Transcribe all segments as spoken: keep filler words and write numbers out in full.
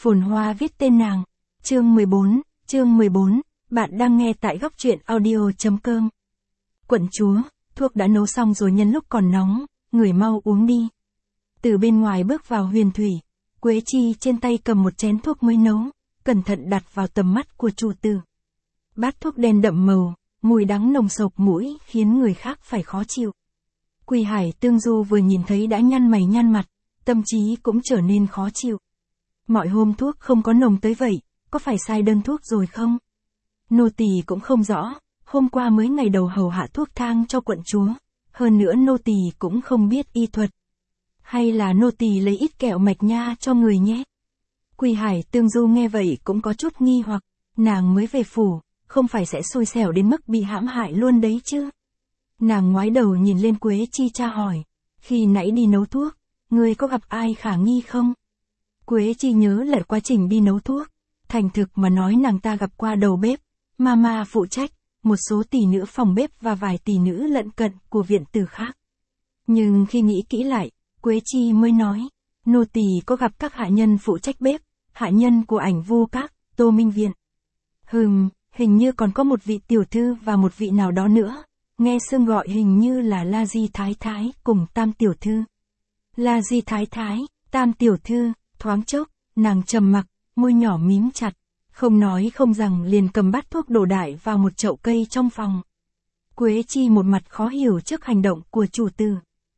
Phồn Hoa viết tên nàng. Chương mười bốn, chương mười bốn, bạn đang nghe tại góc truyện audio.com. Quận chúa, thuốc đã nấu xong rồi, nhân lúc còn nóng, người mau uống đi. Từ bên ngoài bước vào Huyền Thủy, Quế Chi trên tay cầm một chén thuốc mới nấu, cẩn thận đặt vào tầm mắt của chủ tử. Bát thuốc đen đậm màu, mùi đắng nồng sộc mũi khiến người khác phải khó chịu. Quỳ Hải Tương Du vừa nhìn thấy đã nhăn mày nhăn mặt, tâm trí cũng trở nên khó chịu. Mọi hôm thuốc không có nồng tới vậy, có phải sai đơn thuốc rồi không? Nô tỳ cũng không rõ, hôm qua mới ngày đầu hầu hạ thuốc thang cho quận chúa, hơn nữa nô tỳ cũng không biết y thuật. Hay là nô tỳ lấy ít kẹo mạch nha cho người nhé? Quỳ Hải Tương Du nghe vậy cũng có chút nghi hoặc, nàng mới về phủ, không phải sẽ xui xẻo đến mức bị hãm hại luôn đấy chứ? Nàng ngoái đầu nhìn lên Quế Chi tra hỏi, khi nãy đi nấu thuốc, ngươi có gặp ai khả nghi không? Quế Chi nhớ lại quá trình đi nấu thuốc, thành thực mà nói nàng ta gặp qua đầu bếp, mama phụ trách, một số tỷ nữ phòng bếp và vài tỷ nữ lận cận của viện tử khác. Nhưng khi nghĩ kỹ lại, Quế Chi mới nói, nô tỳ có gặp các hạ nhân phụ trách bếp, hạ nhân của Ảnh Vu Các, Tô Minh Viện. Hừm, hình như còn có một vị tiểu thư và một vị nào đó nữa, nghe xưng gọi hình như là La Di Thái Thái cùng Tam tiểu thư. La Di Thái Thái, Tam tiểu thư, thoáng chốc, nàng trầm mặc, môi nhỏ mím chặt, không nói không rằng liền cầm bát thuốc đổ đại vào một chậu cây trong phòng. Quế Chi một mặt khó hiểu trước hành động của chủ tử.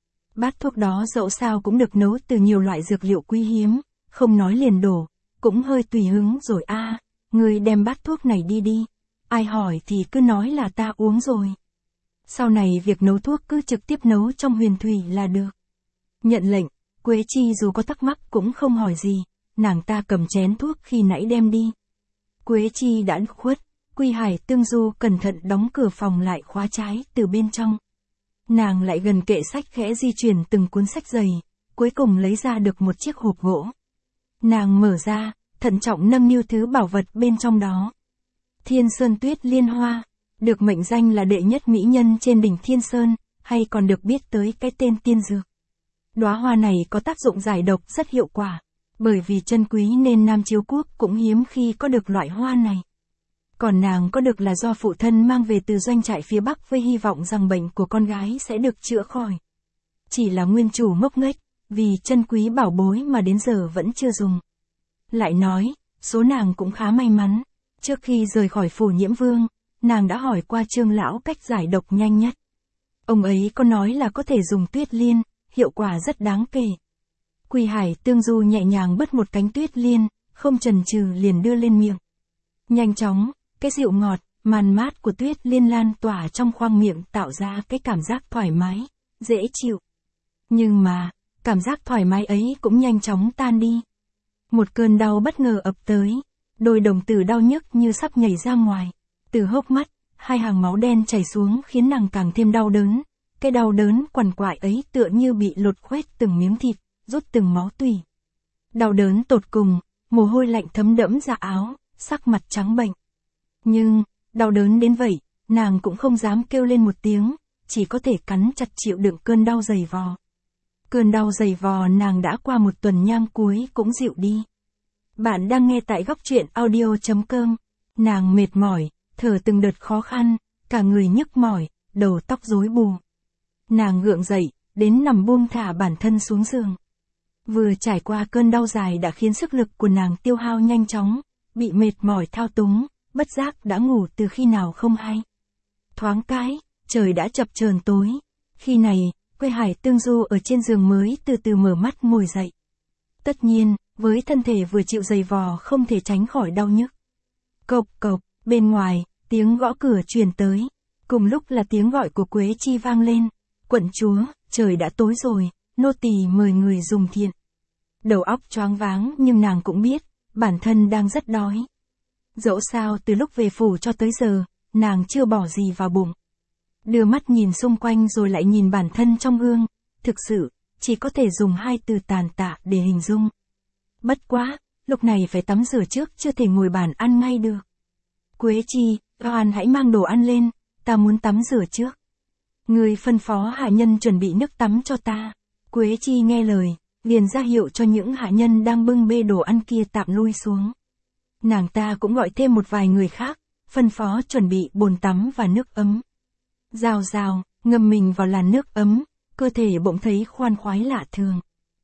Bát thuốc đó dẫu sao cũng được nấu từ nhiều loại dược liệu quý hiếm, không nói liền đổ, cũng hơi tùy hứng rồi a. À, ngươi đem bát thuốc này đi đi, ai hỏi thì cứ nói là ta uống rồi. Sau này việc nấu thuốc cứ trực tiếp nấu trong Huyền Thủy là được. Nhận lệnh, Quế Chi dù có thắc mắc cũng không hỏi gì, nàng ta cầm chén thuốc khi nãy đem đi. Quế Chi đã khuất, Quỳ Hải Tương Du cẩn thận đóng cửa phòng lại khóa trái từ bên trong. Nàng lại gần kệ sách khẽ di chuyển từng cuốn sách dày, cuối cùng lấy ra được một chiếc hộp gỗ. Nàng mở ra, thận trọng nâng niu thứ bảo vật bên trong đó. Thiên Sơn Tuyết Liên Hoa, được mệnh danh là đệ nhất mỹ nhân trên đỉnh Thiên Sơn, hay còn được biết tới cái tên tiên dược. Đóa hoa này có tác dụng giải độc rất hiệu quả, bởi vì chân quý nên Nam Chiếu Quốc cũng hiếm khi có được loại hoa này. Còn nàng có được là do phụ thân mang về từ doanh trại phía Bắc với hy vọng rằng bệnh của con gái sẽ được chữa khỏi. Chỉ là nguyên chủ ngốc nghếch, vì chân quý bảo bối mà đến giờ vẫn chưa dùng. Lại nói, số nàng cũng khá may mắn, trước khi rời khỏi phủ Nhiễm Vương, nàng đã hỏi qua Trương lão cách giải độc nhanh nhất. Ông ấy có nói là có thể dùng tuyết liên, hiệu quả rất đáng kể. Quỳ Hải Tương Du nhẹ nhàng bứt một cánh tuyết liên, không chần chừ liền đưa lên miệng. Nhanh chóng, cái dịu ngọt, màn mát của tuyết liên lan tỏa trong khoang miệng tạo ra cái cảm giác thoải mái, dễ chịu. Nhưng mà, cảm giác thoải mái ấy cũng nhanh chóng tan đi. Một cơn đau bất ngờ ập tới, đôi đồng tử đau nhức như sắp nhảy ra ngoài. Từ hốc mắt, hai hàng máu đen chảy xuống khiến nàng càng thêm đau đớn. Cái đau đớn quằn quại ấy tựa như bị lột khoét từng miếng thịt, rút từng máu tủy. Đau đớn tột cùng, mồ hôi lạnh thấm đẫm ra áo, sắc mặt trắng bệch. Nhưng, đau đớn đến vậy, nàng cũng không dám kêu lên một tiếng, chỉ có thể cắn chặt chịu đựng cơn đau dày vò. Cơn đau dày vò nàng đã qua một tuần nhang cuối cũng dịu đi. Bạn đang nghe tại góc truyện audio.com. Nàng mệt mỏi, thở từng đợt khó khăn, cả người nhức mỏi, đầu tóc rối bù. Nàng gượng dậy, đến nằm buông thả bản thân xuống giường. Vừa trải qua cơn đau dài đã khiến sức lực của nàng tiêu hao nhanh chóng, bị mệt mỏi thao túng, bất giác đã ngủ từ khi nào không hay. Thoáng cái, trời đã chập chờn tối. Khi này, Quỳ Hải Tương Du ở trên giường mới từ từ mở mắt ngồi dậy. Tất nhiên, với thân thể vừa chịu dày vò không thể tránh khỏi đau nhức. Cộc cộc, bên ngoài, tiếng gõ cửa truyền tới. Cùng lúc là tiếng gọi của Quế Chi vang lên. Quận chúa, trời đã tối rồi, nô tỳ mời người dùng thiện. Đầu óc choáng váng nhưng nàng cũng biết, bản thân đang rất đói. Dẫu sao từ lúc về phủ cho tới giờ, nàng chưa bỏ gì vào bụng. Đưa mắt nhìn xung quanh rồi lại nhìn bản thân trong gương, thực sự, chỉ có thể dùng hai từ tàn tạ để hình dung. Bất quá, lúc này phải tắm rửa trước chưa thể ngồi bàn ăn ngay được. Quế Chi, Oan hãy mang đồ ăn lên, ta muốn tắm rửa trước. Người phân phó hạ nhân chuẩn bị nước tắm cho ta. Quế Chi nghe lời, liền ra hiệu cho những hạ nhân đang bưng bê đồ ăn kia tạm lui xuống. Nàng ta cũng gọi thêm một vài người khác, phân phó chuẩn bị bồn tắm và nước ấm. Rào rào, ngâm mình vào làn nước ấm, cơ thể bỗng thấy khoan khoái lạ thường.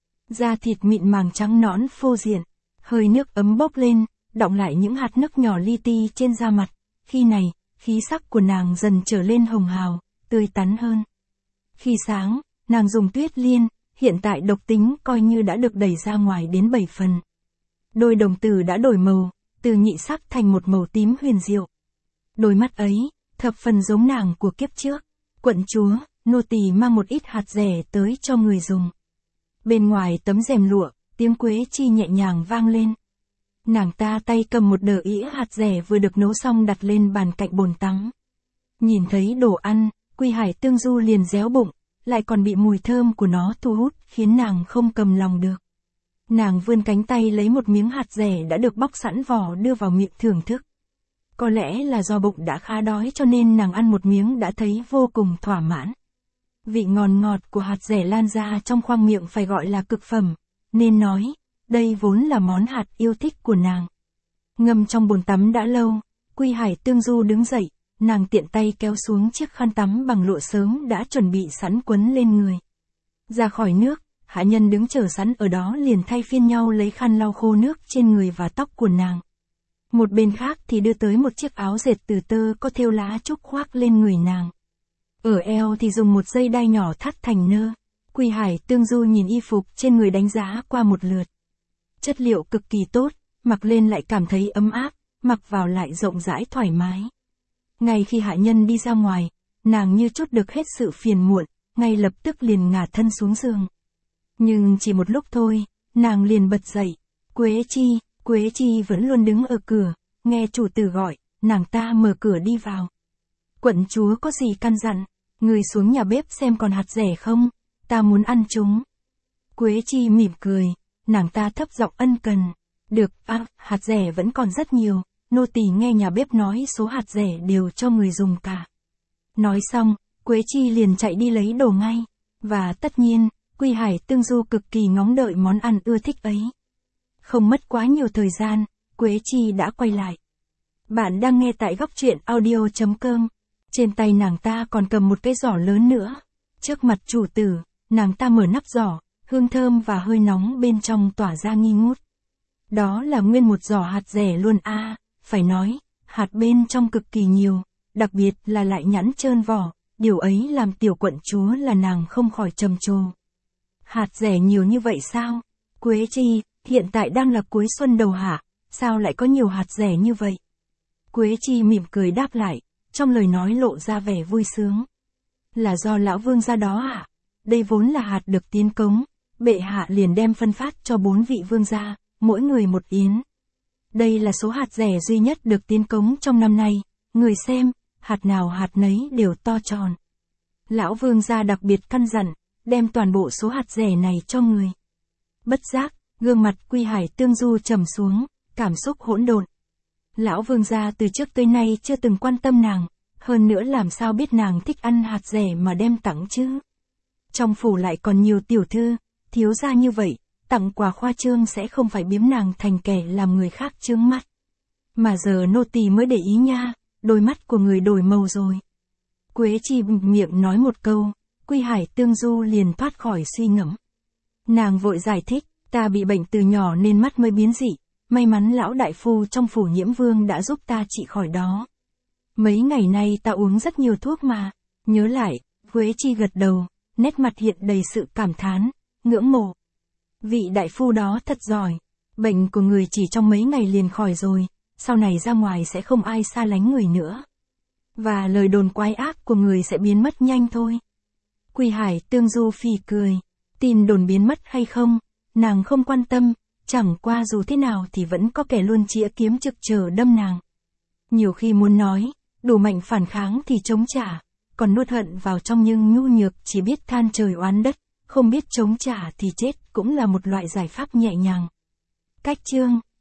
Da thịt mịn màng trắng nõn phô diện, hơi nước ấm bốc lên, đọng lại những hạt nước nhỏ li ti trên da mặt. Khi này, khí sắc của nàng dần trở lên hồng hào, tươi tắn hơn. Khi sáng, nàng dùng tuyết liên, hiện tại độc tính coi như đã được đẩy ra ngoài đến bảy phần. Đôi đồng tử đã đổi màu, từ nhị sắc thành một màu tím huyền diệu. Đôi mắt ấy, thập phần giống nàng của kiếp trước. Quận chúa, nô tỳ mang một ít hạt dẻ tới cho người dùng. Bên ngoài tấm rèm lụa, tiếng Quế Chi nhẹ nhàng vang lên. Nàng ta tay cầm một đờ ĩa hạt dẻ vừa được nấu xong đặt lên bàn cạnh bồn tắm. Nhìn thấy đồ ăn, Quy Hải Tương Du liền réo bụng, lại còn bị mùi thơm của nó thu hút khiến nàng không cầm lòng được. Nàng vươn cánh tay lấy một miếng hạt dẻ đã được bóc sẵn vỏ đưa vào miệng thưởng thức. Có lẽ là do bụng đã khá đói cho nên nàng ăn một miếng đã thấy vô cùng thỏa mãn. Vị ngon ngọt của hạt dẻ lan ra trong khoang miệng phải gọi là cực phẩm, nên nói, đây vốn là món hạt yêu thích của nàng. Ngâm trong bồn tắm đã lâu, Quy Hải Tương Du đứng dậy, nàng tiện tay kéo xuống chiếc khăn tắm bằng lụa sớm đã chuẩn bị sẵn quấn lên người. Ra khỏi nước, hạ nhân đứng chờ sẵn ở đó liền thay phiên nhau lấy khăn lau khô nước trên người và tóc của nàng. Một bên khác thì đưa tới một chiếc áo dệt từ tơ có thêu lá trúc khoác lên người nàng. Ở eo thì dùng một dây đai nhỏ thắt thành nơ. Quy Hải Tương Du nhìn y phục trên người đánh giá qua một lượt. Chất liệu cực kỳ tốt, mặc lên lại cảm thấy ấm áp, mặc vào lại rộng rãi thoải mái. Ngay khi hạ nhân đi ra ngoài, nàng như trút được hết sự phiền muộn, ngay lập tức liền ngả thân xuống giường. Nhưng chỉ một lúc thôi, nàng liền bật dậy. Quế Chi, Quế Chi vẫn luôn đứng ở cửa, nghe chủ tử gọi, nàng ta mở cửa đi vào. Quận chúa có gì căn dặn, người xuống nhà bếp xem còn hạt dẻ không, ta muốn ăn chúng. Quế Chi mỉm cười, nàng ta thấp giọng ân cần. Được, à, hạt dẻ vẫn còn rất nhiều, nô tỳ nghe nhà bếp nói số hạt dẻ đều cho người dùng cả. Nói xong, Quế Chi liền chạy đi lấy đồ ngay, và tất nhiên, Quy Hải Tương Du cực kỳ ngóng đợi món ăn ưa thích ấy. Không mất quá nhiều thời gian, Quế Chi đã quay lại. Bạn đang nghe tại góc truyện audio chấm com. Trên tay nàng ta còn cầm một cái giỏ lớn nữa. Trước mặt chủ tử, nàng ta mở nắp giỏ, hương thơm và hơi nóng bên trong tỏa ra nghi ngút. Đó là nguyên một giỏ hạt dẻ luôn a, à, phải nói, hạt bên trong cực kỳ nhiều, đặc biệt là lại nhẵn trơn vỏ, điều ấy làm tiểu quận chúa là nàng không khỏi trầm trồ. Hạt dẻ nhiều như vậy sao? Quế Chi, hiện tại đang là cuối xuân đầu hạ, sao lại có nhiều hạt dẻ như vậy? Quế Chi mỉm cười đáp lại, trong lời nói lộ ra vẻ vui sướng. Là do lão vương gia đó ạ. À? Đây vốn là hạt được tiến cống, bệ hạ liền đem phân phát cho bốn vị vương gia, mỗi người một yến. Đây là số hạt dẻ duy nhất được tiến cống trong năm nay, người xem, hạt nào hạt nấy đều to tròn. Lão vương gia đặc biệt căn dặn, đem toàn bộ số hạt dẻ này cho người. Bất giác, gương mặt Quy Hải Tương Du trầm xuống, cảm xúc hỗn độn. Lão vương gia từ trước tới nay chưa từng quan tâm nàng, hơn nữa làm sao biết nàng thích ăn hạt dẻ mà đem tặng chứ. Trong phủ lại còn nhiều tiểu thư, thiếu gia như vậy, tặng quà khoa trương sẽ không phải biếm nàng thành kẻ làm người khác chướng mắt. Mà giờ nô tỳ mới để ý nha, đôi mắt của người đổi màu rồi. Quế Chi miệng nói một câu, Quy Hải Tương Du liền thoát khỏi suy ngẫm. Nàng vội giải thích, ta bị bệnh từ nhỏ nên mắt mới biến dị, may mắn lão đại phu trong phủ Nhiễm Vương đã giúp ta trị khỏi đó. Mấy ngày nay ta uống rất nhiều thuốc mà. Nhớ lại, Quế Chi gật đầu, nét mặt hiện đầy sự cảm thán, ngưỡng mộ. Vị đại phu đó thật giỏi, bệnh của người chỉ trong mấy ngày liền khỏi rồi, sau này ra ngoài sẽ không ai xa lánh người nữa. Và lời đồn quái ác của người sẽ biến mất nhanh thôi. Quy Hải Tương Du phì cười, tin đồn biến mất hay không, nàng không quan tâm, chẳng qua dù thế nào thì vẫn có kẻ luôn chĩa kiếm trực chờ đâm nàng. Nhiều khi muốn nói, đủ mạnh phản kháng thì chống trả, còn nuốt hận vào trong nhưng nhu nhược chỉ biết than trời oán đất, không biết chống trả thì chết cũng là một loại giải pháp nhẹ nhàng. Cách chương